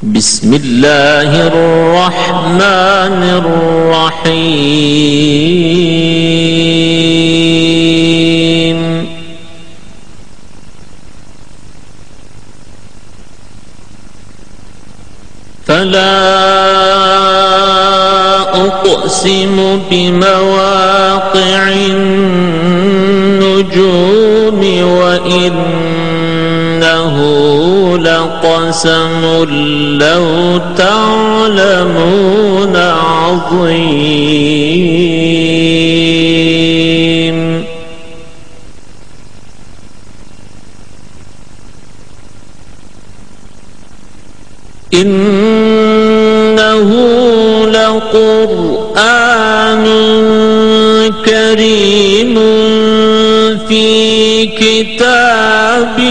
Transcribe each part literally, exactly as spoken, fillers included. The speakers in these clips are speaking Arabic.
بسم الله الرحمن الرحيم فلا أقسم بمواقع النجوم وإنه لقسم لو تعلمون عظيم إنه لقرآن كريم في كتاب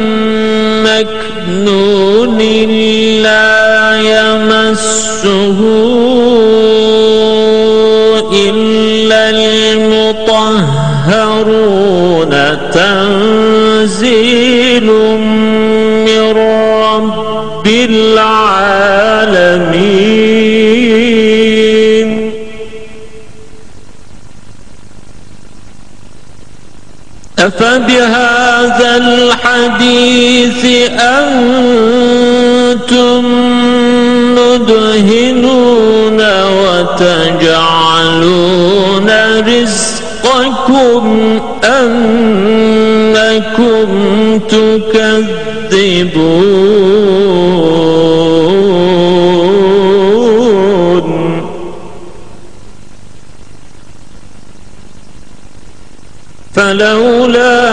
مكنون لا يمسه إلا المطهرون تنزيل من رب العالمين أفبهذا الحديث أنتم مدهنون وتجعلون رزقكم أنكم تكذبون فلولا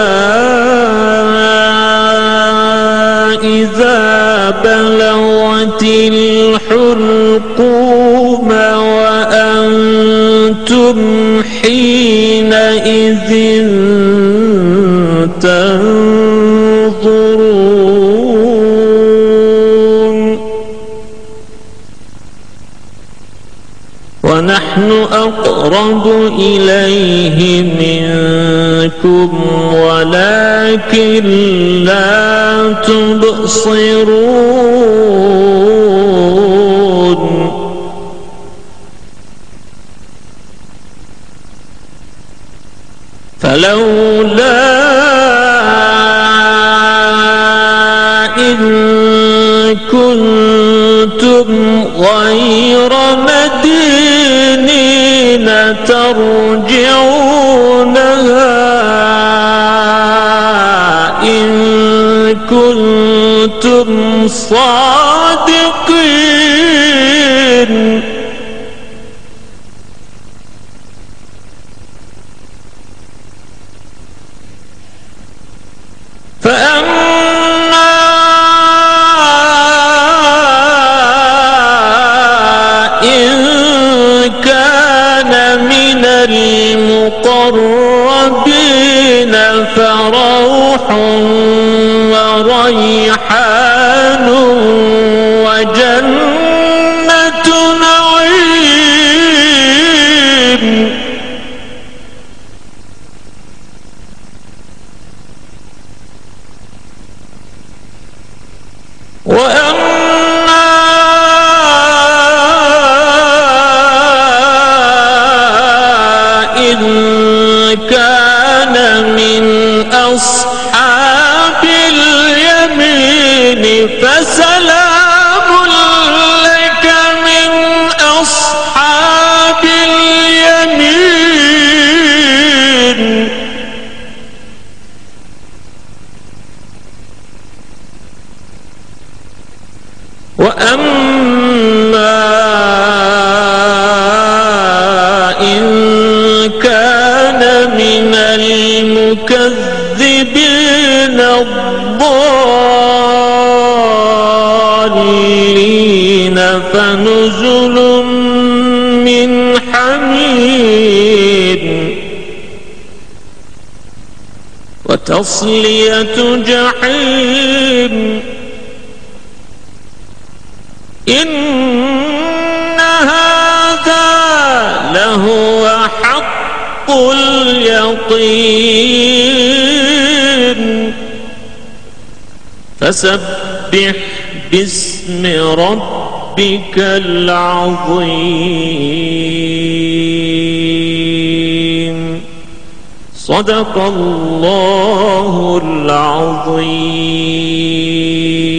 إذا بلغت الحلقوم وأنتم حينئذ تنظرون ونحن أقرب إليه منكم ولكن لا تبصرون فلولا إن كنتم غير مدينين ترجعونها إن كنتم صادقين فأما إن كان من المقربين فروح وريحان وجنة نعيم وأما إن كان من أصحاب اليمين فسلام لك من أصحاب اليمين وأما إن كان من المكذبين الضالين فنزل من حميم وتصلية جحيم إن هذا لهو حق اليقين فسبح باسم ربك العظيم. صدق الله العظيم.